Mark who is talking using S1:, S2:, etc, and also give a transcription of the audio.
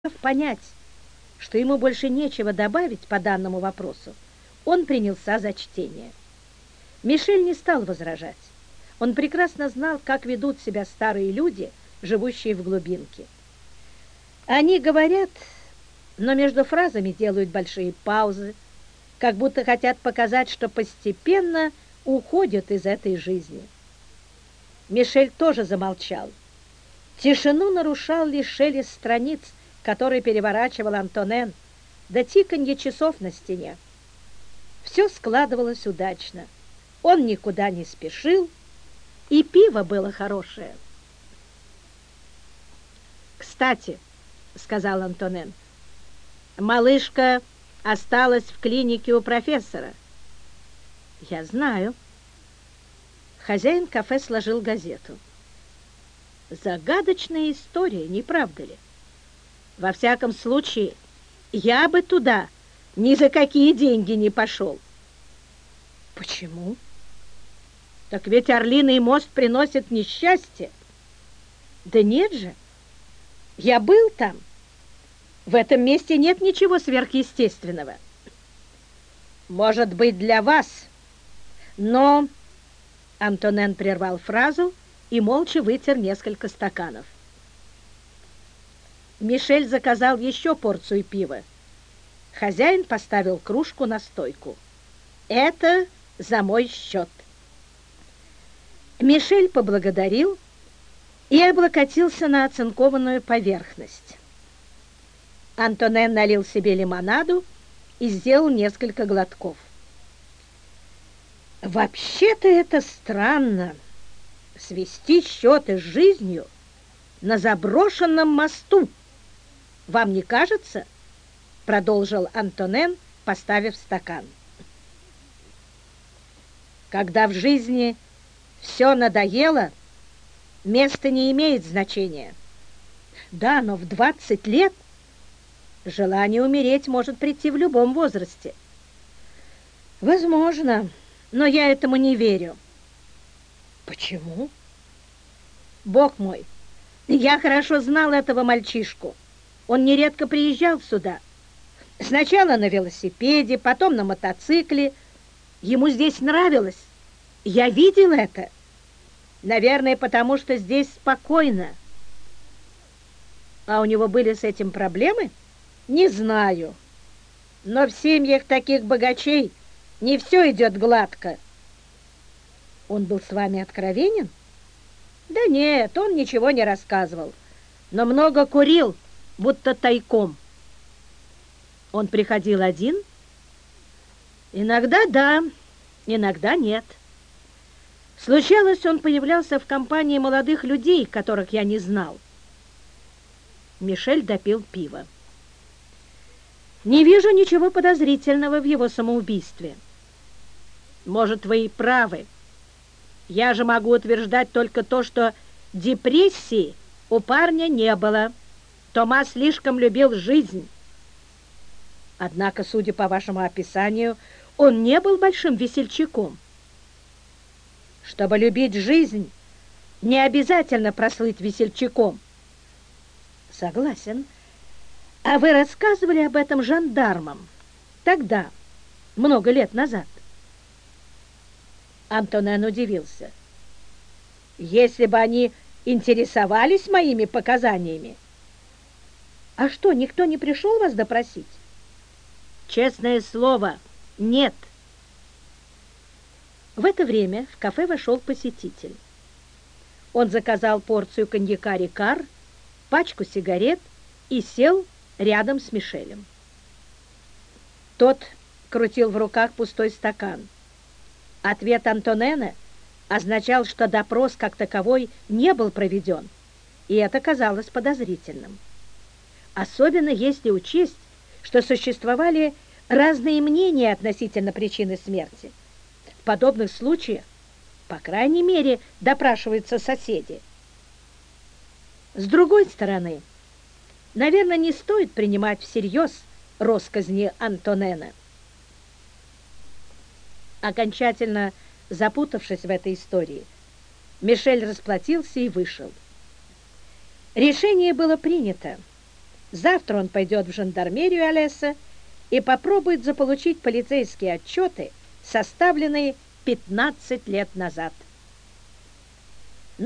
S1: понять, что ему больше нечего добавить по данному вопросу, он принялся за чтение. Мишель не стал возражать. Он прекрасно знал, как ведут себя старые люди, живущие в глубинке. Они говорят, но между фразами делают большие паузы, как будто хотят показать, что постепенно уходят из этой жизни. Мишель тоже замолчал. Тишину нарушал лишь шелест страниц, который переворачивал Антонен, да тиканье часов на стене. Все складывалось удачно. Он никуда не спешил, и пиво было хорошее. «Кстати, — сказал Антонен, — малышка осталась в клинике у профессора». «Я знаю». Хозяин кафе сложил газету. «Загадочная история, не правда ли? Во всяком случае, я бы туда ни за какие деньги не пошел». «Почему?» «Так ведь Орлиный мост приносит несчастье». «Да нет же, я был там. В этом месте нет ничего сверхъестественного». «Может быть, для вас, но...» Антонен прервал фразу и молча вытер несколько стаканов. Мишель заказал еще порцию пива. Хозяин поставил кружку на стойку. «Это за мой счет». Мишель поблагодарил и облокотился на оцинкованную поверхность. Антонен налил себе лимонаду и сделал несколько глотков. «Вообще-то это странно, свести счеты с жизнью на заброшенном мосту. Вам не кажется?» — продолжил Антонен, поставив стакан. «Когда в жизни все надоело, место не имеет значения. Да, но в 20 лет желание умереть может прийти в любом возрасте». «Возможно, но я этому не верю». «Почему?» «Бог мой, я хорошо знал этого мальчишку. Он нередко приезжал сюда. Сначала на велосипеде, потом на мотоцикле. Ему здесь нравилось. Я видел это. Наверное, потому что здесь спокойно». «А у него были с этим проблемы?» «Не знаю. Но в семьях таких богачей не все идет гладко». «Он был с вами откровенен?» «Да нет, он ничего не рассказывал, но много курил, будто тайком». «Он приходил один?» «Иногда да, иногда нет. Случалось, он появлялся в компании молодых людей, которых я не знал». Мишель допил пиво. «Не вижу ничего подозрительного в его самоубийстве». «Может, вы и правы. Я же могу утверждать только то, что депрессии у парня не было. Тома слишком любил жизнь». «Однако, судя по вашему описанию, он не был большим весельчаком». «Чтобы любить жизнь, не обязательно прослыть весельчаком». «Согласен. А вы рассказывали об этом жандармам тогда, много лет назад?» Антонен удивился. «Если бы они интересовались моими показаниями». «А что, никто не пришел вас допросить?» «Честное слово, нет». В это время в кафе вошел посетитель. Он заказал порцию коньяка «Рикар», пачку сигарет и сел рядом с Мишелем. Тот крутил в руках пустой стакан. Ответ Антонена означал, что допрос как таковой не был проведен, и это казалось подозрительным. Особенно если учесть, что существовали разные мнения относительно причины смерти. В подобных случаях, по крайней мере, допрашиваются соседи. С другой стороны, наверное, не стоит принимать всерьез россказни Антонена. Окончательно запутавшись в этой истории, Мишель расплатился и вышел. Решение было принято. Завтра он пойдет в жандармерию Алеса и попробует заполучить полицейские отчеты, составленные 15 лет назад.